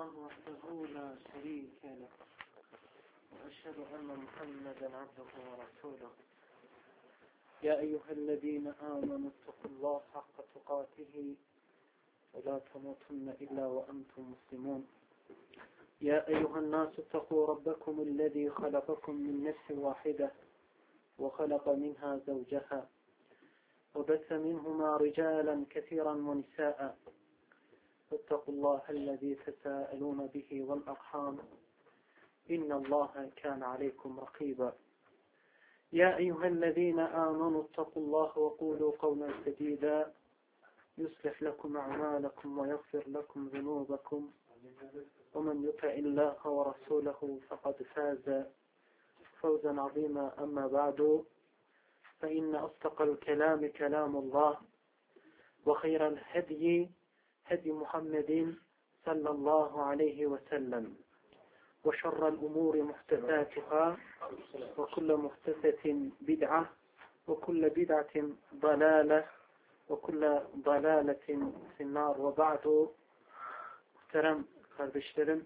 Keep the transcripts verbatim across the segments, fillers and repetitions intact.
الله وحده لا شريك له وأشهد أن محمدا عبده ورسوله يا أيها الذين آمنوا اتقوا الله حق تقاته ولا تموتن إلا وأنتم مسلمون يا أيها الناس اتقوا ربكم الذي خلقكم من نفس واحدة وخلق منها زوجها وبث منهما رجالا كثيرا ونساء واتقوا الله الذي تساءلون به والأرحام إن الله كان عليكم رقيبا يا أيها الذين آمنوا اتقوا الله وقولوا قولا سديدا يصلح لكم أعمالكم ويغفر لكم ذنوبكم ومن يطع الله ورسوله فقد فاز فوزا عظيما أما بعد فإن أصدق الكلام كلام الله وخير الهدي هدي محمد صلى الله عليه وسلم وشر الأمور محدثاتها وكل محدثة بدعة وكل بدعة ضلالة وكل ضلالة في النار وبعد. Muhterem kardeşlerim,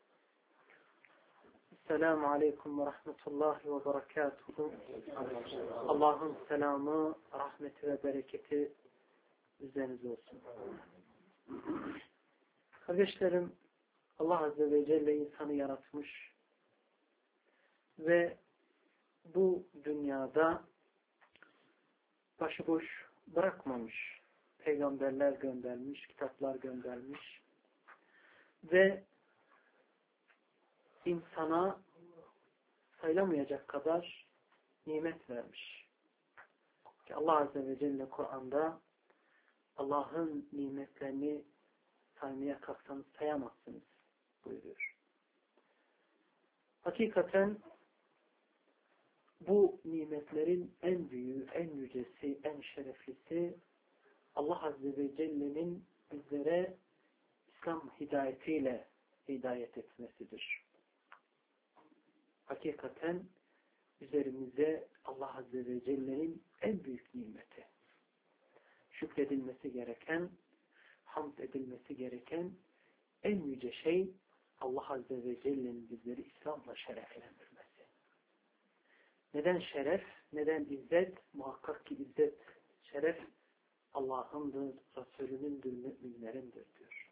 Esselamu Aleyküm ve Rahmetullahi ve Berekatuhu. Allah'ın selamı, rahmeti ve bereketi üzerinize olsun. Kardeşlerim, Allah Azze ve Celle insanı yaratmış ve bu dünyada başıboş bırakmamış. Peygamberler göndermiş, kitaplar göndermiş ve insana sayılamayacak kadar nimet vermiş. Ki Allah Azze ve Celle Kur'an'da Allah'ın nimetlerini saymaya kalksanız sayamazsınız buyuruyor. Hakikaten bu nimetlerin en büyüğü, en yücesi, en şereflisi Allah Azze ve Celle'nin bizlere İslam hidayetiyle hidayet etmesidir. Hakikaten üzerimize Allah Azze ve Celle'nin en büyük nimeti. Şükredilmesi gereken, hamd edilmesi gereken en yüce şey Allah Azze ve Celle'nin bizleri İslam'la şereflendirmesi. Neden şeref? Neden izzet? Muhakkak ki izzet, şeref Allah'ındır, Resulünündür, müminlerindir diyor.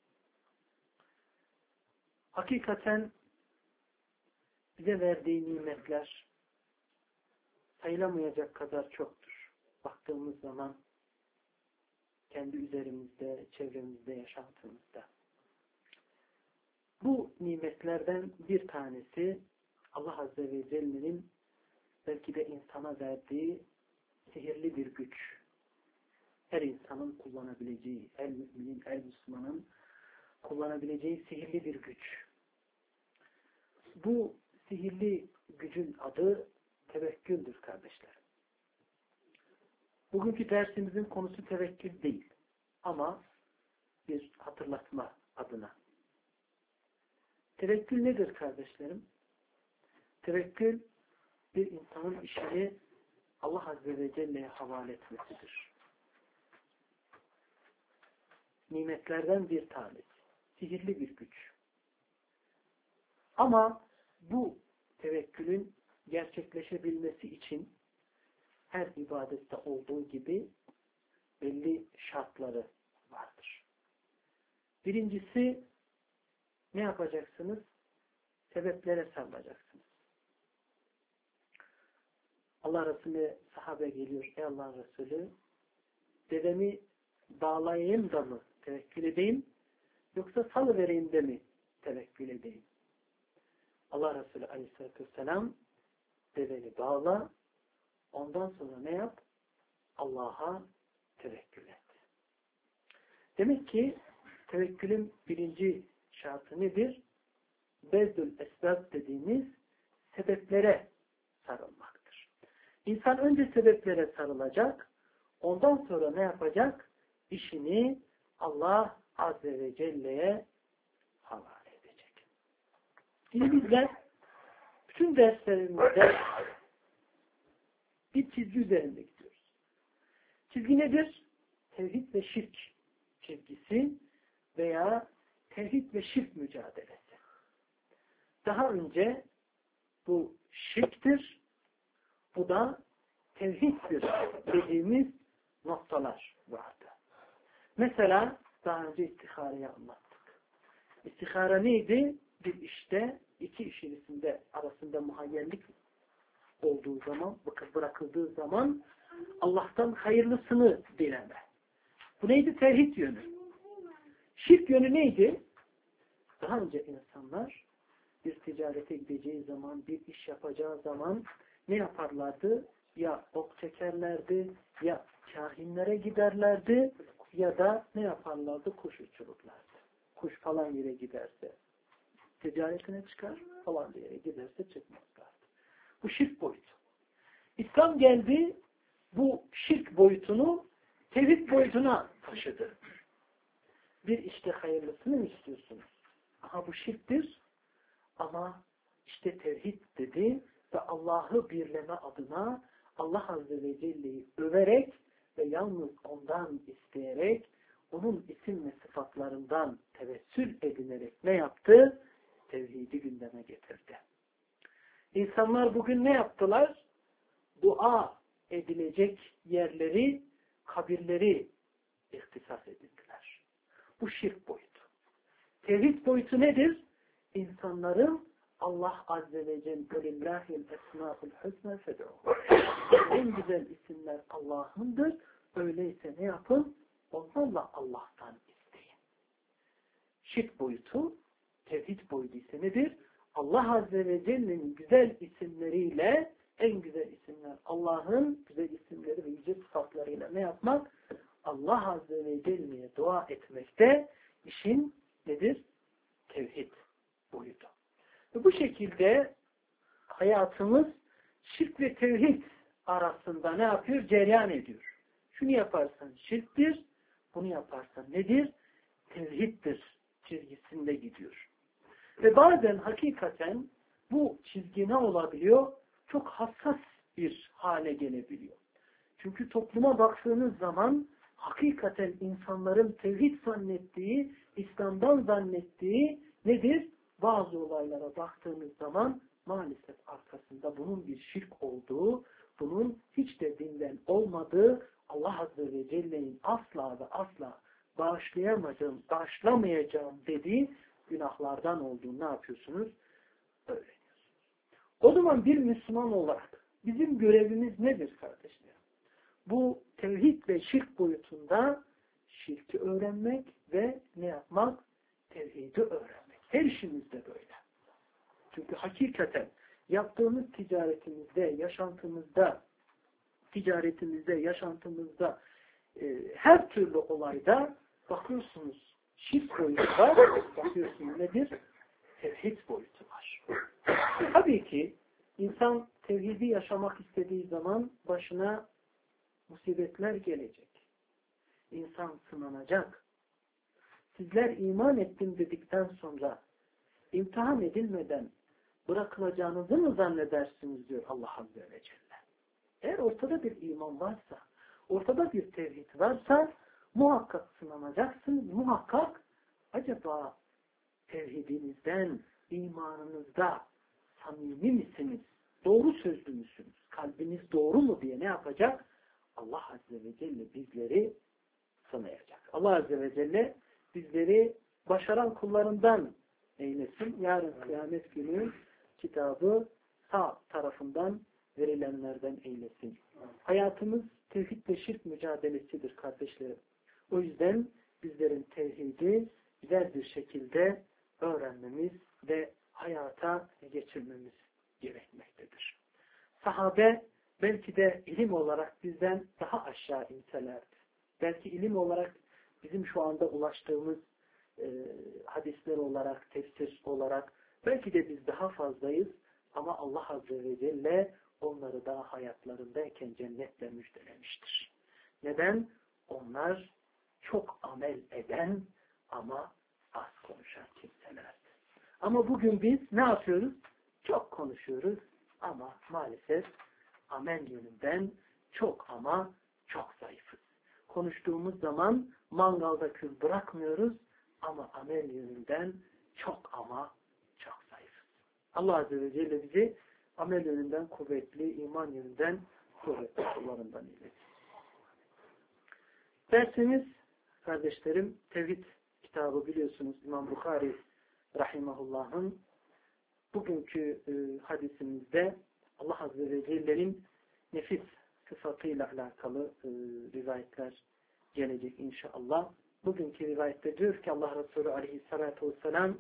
Hakikaten bize verdiği nimetler sayılamayacak kadar çoktur. Baktığımız zaman kendi üzerimizde, çevremizde, yaşantımızda. Bu nimetlerden bir tanesi Allah Azze ve Celle'nin belki de insana verdiği sihirli bir güç. Her insanın kullanabileceği, her müminin, her Müslümanın kullanabileceği sihirli bir güç. Bu sihirli gücün adı tevekküldür kardeşler. Bugünkü dersimizin konusu tevekkül değil. Ama bir hatırlatma adına. Tevekkül nedir kardeşlerim? Tevekkül bir insanın işini Allah Azze ve Celle'ye havale etmesidir. Nimetlerden bir tanesi. Sihirli bir güç. Ama bu tevekkülün gerçekleşebilmesi için her ibadette olduğu gibi belli şartları vardır. Birincisi ne yapacaksınız? Sebeplere sarılacaksınız. Allah Resulü sahabe geliyor. Ey Allah Resulü, dedemi bağlayayım da mı tevekkül edeyim, yoksa salıvereyim de mi tevekkül edeyim? Allah Resulü Aleyhisselatü Vesselam deveni bağla, ondan sonra ne yap? Allah'a tevekkül et. Demek ki tevekkülün birinci şartı nedir? Bezdül esbab dediğimiz sebeplere sarılmaktır. İnsan önce sebeplere sarılacak, ondan sonra ne yapacak? İşini Allah Azze ve Celle'ye havale edecek. Şimdi bizler bütün derslerimizde bir çizgi üzerinde gidiyoruz. Çizgi nedir? Tevhid ve şirk çizgisi veya tevhid ve şirk mücadelesi. Daha önce bu şirktir, bu da tevhiddir dediğimiz noktalar vardı. Mesela daha önce istihareyi anlattık. İstihare neydi? Bir işte iki iş arasında, arasında muhayyerlik olduğu zaman, bırakıldığı zaman Allah'tan hayırlısını dileme. Bu neydi? Tevhid yönü. Şirk yönü neydi? Daha önce insanlar bir ticarete gideceği zaman, bir iş yapacağı zaman ne yaparlardı? Ya ok çekerlerdi, ya kahinlere giderlerdi, ya da ne yaparlardı? Kuş uçururlardı. Kuş falan yere giderse ticaretine çıkar, falan yere giderse çıkmazlardı. Bu şirk boyutu. İslam geldi, bu şirk boyutunu tevhid boyutuna taşıdı. Bir işte hayırlısını mı istiyorsunuz? Aha bu şirktir ama işte tevhid dedi ve Allah'ı birleme adına Allah Azze ve Celle'yi överek ve yalnız ondan isteyerek onun isim ve sıfatlarından tevessül edilerek ne yaptı? Tevhidi gündeme getirdi. İnsanlar bugün ne yaptılar? Dua edilecek yerleri, kabirleri ihtisas edildiler. Bu şirk boyutu. Tevhid boyutu nedir? İnsanların Allah Azze ve Celle Lillahi'l esmâ'ul husnâ fed'û. En güzel isimler Allah'ındır. Öyleyse ne yapın? Onlarla Allah'tan isteyin. Şirk boyutu, tevhid boyutu ise nedir? Allah Azze ve Celle'nin güzel isimleriyle, en güzel isimler Allah'ın güzel isimleri ve yüce sıfatlarıyla ne yapmak? Allah Azze ve Celle'ye dua etmekte işin nedir? Tevhid boyutu. Ve bu şekilde hayatımız şirk ve tevhid arasında ne yapıyor? Cereyan ediyor. Şunu yaparsan şirktir, bunu yaparsan nedir? Tevhiddir çizgisinde gidiyor. Ve bazen hakikaten bu çizgi ne olabiliyor? Çok hassas bir hale gelebiliyor. Çünkü topluma baktığınız zaman hakikaten insanların tevhid zannettiği, İslam'dan zannettiği nedir? Bazı olaylara baktığınız zaman maalesef arkasında bunun bir şirk olduğu, bunun hiç de dinden olmadığı, Allah Azze ve Celle'nin asla ve asla bağışlayamayacağım, bağışlamayacağım dediği günahlardan olduğunu ne yapıyorsunuz? Öğreniyorsunuz. O zaman bir Müslüman olarak bizim görevimiz nedir kardeşlerim? Bu tevhid ve şirk boyutunda şirki öğrenmek ve ne yapmak? Tevhidi öğrenmek. Her işimizde böyle. Çünkü hakikaten yaptığımız ticaretimizde, yaşantımızda, ticaretimizde, yaşantımızda e, her türlü olayda bakıyorsunuz şirk boyutu var, bakıyorsunuz nedir? Tevhid boyutu var. Tabii ki insan tevhidi yaşamak istediği zaman başına musibetler gelecek. İnsan sınanacak. Sizler iman ettim dedikten sonra imtihan edilmeden bırakılacağınızı mı zannedersiniz diyor Allah Azze ve Celle. Eğer ortada bir iman varsa, ortada bir tevhid varsa muhakkak sınanacaksınız. Muhakkak acaba tevhidinizden, imanınızda samimi misiniz? Doğru sözlü müsünüz? Kalbiniz doğru mu diye ne yapacak? Allah Azze ve Celle bizleri sınayacak. Allah Azze ve Celle bizleri başaran kullarından eylesin. Yarın kıyamet günü kitabı sağ tarafından verilenlerden eylesin. Hayatımız tevhid ve şirk mücadelesidir kardeşlerim. O yüzden bizlerin tevhidi güzel bir şekilde öğrenmemiz ve hayata geçirmemiz gerekmektedir. Sahabe belki de ilim olarak bizden daha aşağı inselerdi. Belki ilim olarak bizim şu anda ulaştığımız e, hadisler olarak, tefsir olarak belki de biz daha fazlayız ama Allah Azze ve Celle onları daha hayatlarındayken cennetle müjdelemiştir. Neden? Onlar çok amel eden ama az konuşan kimselerdi. Ama bugün biz ne yapıyoruz? Çok konuşuyoruz ama maalesef amel yönünden çok ama çok zayıfız. Konuştuğumuz zaman mangalda kül bırakmıyoruz ama amel yönünden çok ama çok zayıf. Allah Azze ve Celle bizi amel yönünden kuvvetli, iman yönünden kuvvetli kullarından eylesin. Dersimiz kardeşlerim Tevhid kitabı, biliyorsunuz İmam Bukhari rahimahullah'ın bugünkü e, hadisimizde Allah Azze ve Celle'nin nefis sıfatıyla alakalı e, rivayetler gelecek inşallah. Bugünkü rivayette diyor ki Allah Resulü aleyhissalatu vesselam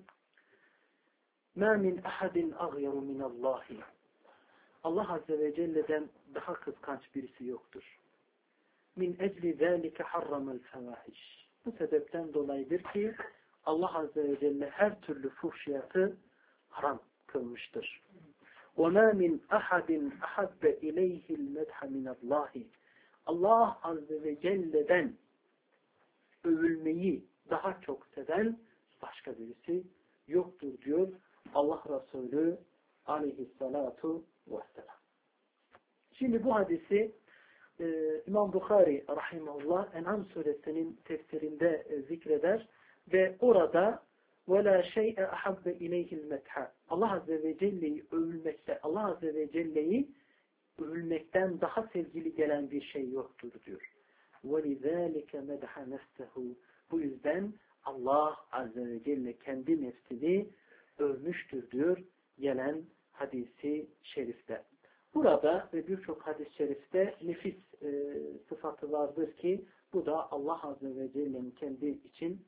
مَا مِنْ اَحَدٍ اَغْيَرُ مِنَ اللّٰهِ Allah Azze ve Celle'den daha kıskanç birisi yoktur. Min ecli zâlike harramel fevâhiş. Bu sebepten dolayıdır ki Allah Azze ve Celle her türlü fuhşiyatı haram kılmıştır. وَمَا مِنْ أَحَدٍ أَحَبَّ إِلَيْهِ الْمَدْحَ مِنَ اللّٰهِ Allah Azze ve Celle'den övülmeyi daha çok seven başka birisi yoktur diyor Allah Resulü aleyhissalatu vesselam. Şimdi bu hadisi e, İmam Bukhari rahimahullah En'am suresinin tefsirinde e, zikreder ve orada وَلَا شَيْءَ أَحَبَّ إِلَيْهِ الْمَدْحَ Allah Azze ve Celle'yi övülmekte, Allah Azze ve Celle'yi övülmekten daha sevgili gelen bir şey yoktur diyor. وَلِذَٰلِكَ مَدْحَ نَفْسَهُ Bu yüzden Allah Azze ve Celle kendi nefsini övmüştür diyor gelen hadisi şerifte. Burada ve birçok hadis-i şerifte nefis e, sıfatı vardır ki bu da Allah Azze ve Celle'nin kendi için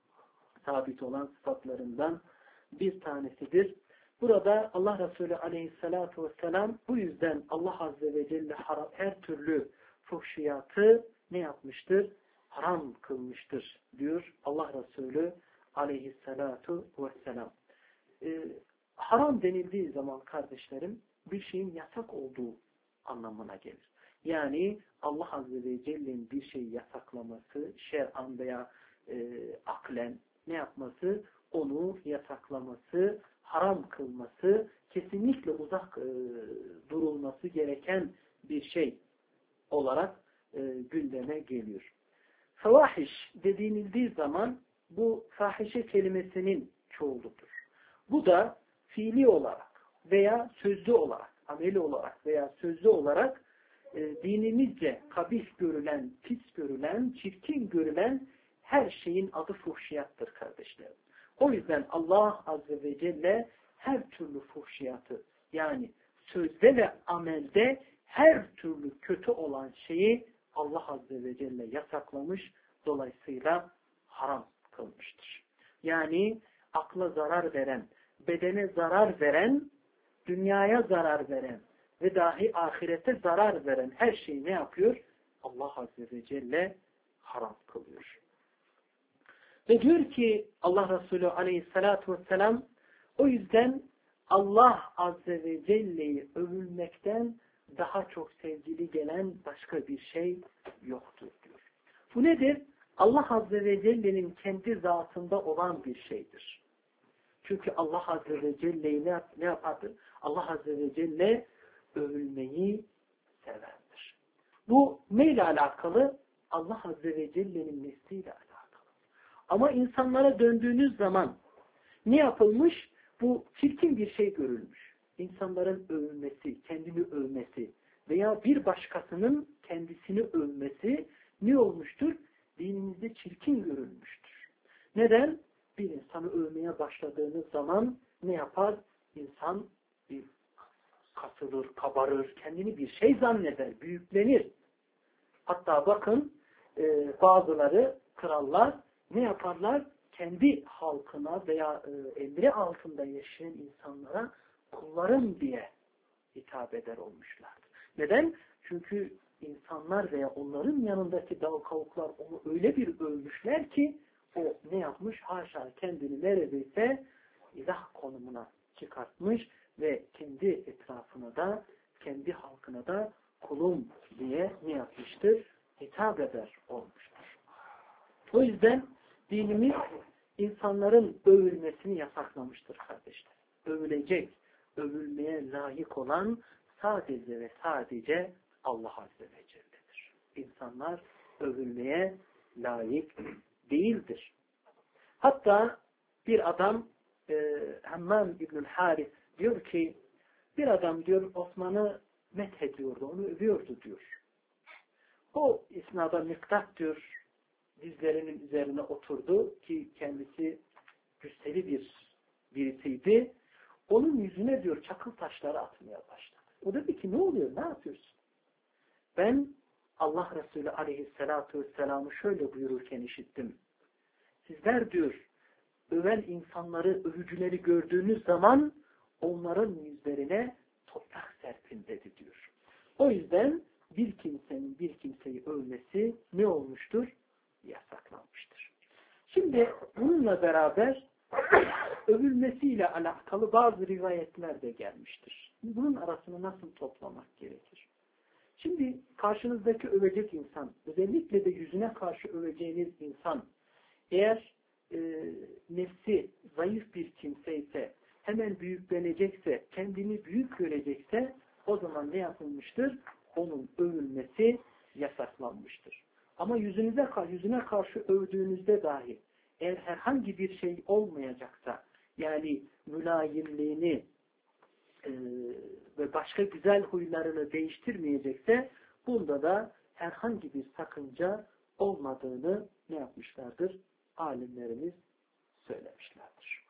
sabit olan sıfatlarından bir tanesidir. Burada Allah Resulü aleyhissalatu vesselam bu yüzden Allah Azze ve Celle her türlü fuhşiyatı ne yapmıştır? Haram kılmıştır diyor Allah Resulü aleyhissalatu vesselam. Ee, haram denildiği zaman kardeşlerim bir şeyin yasak olduğu anlamına gelir. Yani Allah Azze ve Celle'nin bir şeyi yasaklaması, şer'an veya e, aklen ne yapması? Onu yasaklaması, haram kılması, kesinlikle uzak e, durulması gereken bir şey olarak e, gündeme geliyor. Fevahiş dediğinildiği zaman bu fahişe kelimesinin çoğuludur. Bu da fiili olarak veya sözlü olarak, ameli olarak veya sözlü olarak e, dinimizce kabih görülen, pis görülen, çirkin görülen her şeyin adı fuhşiyattır kardeşlerim. O yüzden Allah Azze ve Celle her türlü fuhşiyatı, yani sözde ve amelde her türlü kötü olan şeyi Allah Azze ve Celle yasaklamış, dolayısıyla haram kılmıştır. Yani akla zarar veren, bedene zarar veren, dünyaya zarar veren ve dahi ahirete zarar veren her şeyi ne yapıyor? Allah Azze ve Celle haram kılıyor. Ve diyor ki Allah Resulü aleyhissalatu vesselam o yüzden Allah Azze ve Celle'yi övülmekten daha çok sevgili gelen başka bir şey yoktur diyor. Bu nedir? Allah Azze ve Celle'nin kendi zatında olan bir şeydir. Çünkü Allah Azze ve Celle'yi ne, ne yapardır? Allah Azze ve Celle övülmeyi severdir. Bu neyle alakalı? Allah Azze ve Celle'nin nesliyle alakalı. Ama insanlara döndüğünüz zaman ne yapılmış? Bu çirkin bir şey görülmüş. İnsanların övülmesi, kendini övmesi veya bir başkasının kendisini övmesi ne olmuştur? Dinimizde çirkin görülmüştür. Neden? Bir insanı övmeye başladığınız zaman ne yapar? İnsan bir kasılır, kabarır, kendini bir şey zanneder, büyüklenir. Hatta bakın e, bazıları, krallar ne yaparlar? Kendi halkına veya e, emri altında yaşayan insanlara kullarım diye hitap eder olmuşlardır. Neden? Çünkü insanlar veya onların yanındaki dal kavuklar onu öyle bir övmüşler ki o ne yapmış? Haşa kendini neredeyse ilah konumuna çıkartmış ve kendi etrafına da kendi halkına da kulum diye ne yapmıştır? Hitap eder olmuştur. O yüzden dinimiz insanların övülmesini yasaklamıştır kardeşler. Övülecek, övülmeye layık olan sadece ve sadece Allah Azze ve Celle'dir. İnsanlar övülmeye layık değildir. Hatta bir adam e, Hammam İbnül Haris diyor ki bir adam diyor Osman'ı methediyordu, onu övüyordu diyor. O esnada Miktat diyor dizlerinin üzerine oturdu ki kendisi cüsseli bir birisiydi. Onun yüzüne diyor çakıl taşları atmaya başladı. O dedi ki ne oluyor, ne yapıyorsun? Ben Allah Resulü aleyhissalatu vesselam'ı şöyle buyururken işittim. Sizler diyor öven insanları, övücüleri gördüğünüz zaman onların yüzlerine toprak serpin dedi diyor. O yüzden bir kimsenin bir kimseyi övmesi ne olmuştur? Yasaklanmıştır. Şimdi bununla beraber övülmesiyle alakalı bazı rivayetler de gelmiştir. Bunun arasını nasıl toplamak gerekir? Şimdi karşınızdaki övecek insan, özellikle de yüzüne karşı öveceğiniz insan, eğer e, nefsi zayıf bir kimse ise, hemen büyüklenecekse, kendini büyük görecekse, o zaman ne yapılmıştır? Onun övülmesi yasaklanmıştır. Ama yüzünüze, yüzüne karşı övdüğünüzde dahi, eğer herhangi bir şey olmayacaksa, yani mülayimliğini e, ve başka güzel huylarını değiştirmeyecekse, bunda da herhangi bir sakınca olmadığını ne yapmışlardır? Alimlerimiz söylemişlerdir.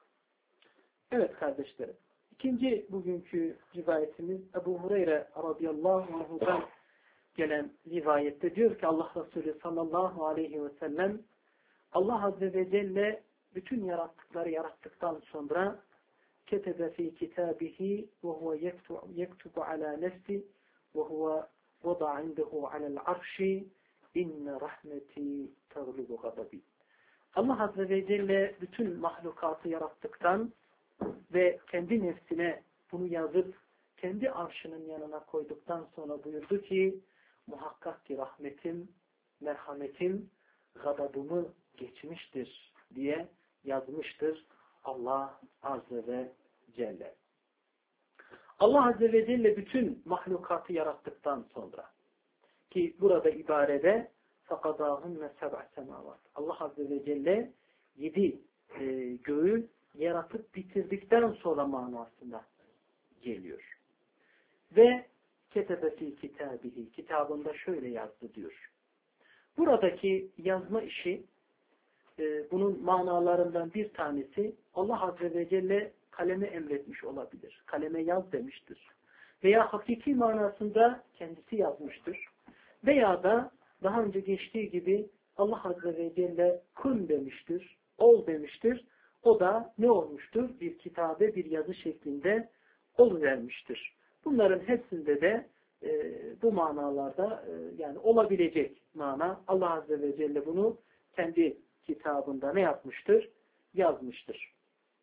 Evet kardeşlerim, ikinci bugünkü rivayetimiz Ebu Hureyre radıyallahu anhu'dan gelen rivayette diyor ki Allah Resulü sallallahu aleyhi ve sellem Allah Azze ve Celle bütün yarattıkları yarattıktan sonra ketebe fi kitabihi ve huve yektubu ala nefsi ve huve vada indehu alel arşi inne rahmeti taglubu gadabi. Allah Azze ve Celle bütün mahlukatı yarattıktan ve kendi nefsine bunu yazıp kendi arşının yanına koyduktan sonra buyurdu ki muhakkak ki rahmetim, merhametim, gadabımı geçmiştir diye yazmıştır Allah Azze ve Celle. Allah Azze ve Celle bütün mahlukatı yarattıktan sonra ki burada ibarede فَقَضَاهُنَّ سَبْعَ سَمَاوَاتٍ Allah Azze ve Celle yedi e, göğü yaratıp bitirdikten sonra manasında geliyor. Ve ketebe fi kitabihi kitabında şöyle yazdı diyor. Buradaki yazma işi e, bunun manalarından bir tanesi Allah Azze ve Celle kaleme emretmiş olabilir. Kaleme yaz demiştir. Veya hakiki manasında kendisi yazmıştır. Veya da daha önce geçtiği gibi Allah Azze ve Celle kun demiştir, ol demiştir. O da ne olmuştur? Bir kitabe, bir yazı şeklinde oluvermiştir. Bunların hepsinde de e, bu manalarda e, yani olabilecek mana Allah Azze ve Celle bunu kendi kitabında ne yapmıştır? Yazmıştır.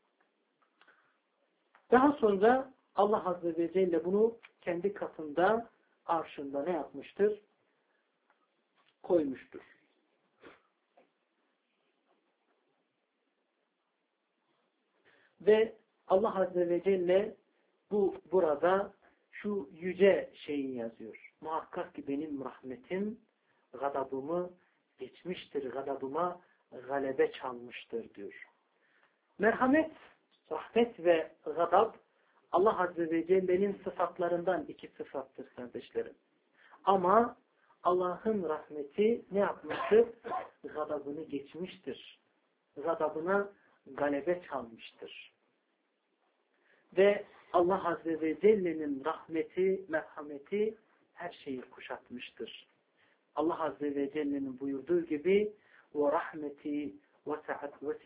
Daha sonra Allah Azze ve Celle bunu kendi katında, arşında ne yapmıştır? Koymuştur. Ve Allah Azze ve Celle bu burada şu yüce şeyi yazıyor. Muhakkak ki benim rahmetim gadabımı geçmiştir, gadabıma galebe çalmıştır diyor. Merhamet, rahmet ve gadab Allah Azze ve Celle'nin sıfatlarından iki sıfattır kardeşlerim. Ama Allah'ın rahmeti ne yapmıştır? Gadabını geçmiştir. Gadabına galebe çalmıştır. Ve Allah Azze ve Celle'nin rahmeti, merhameti her şeyi kuşatmıştır. Allah Azze ve Celle'nin buyurduğu gibi وَرَحْمَتِي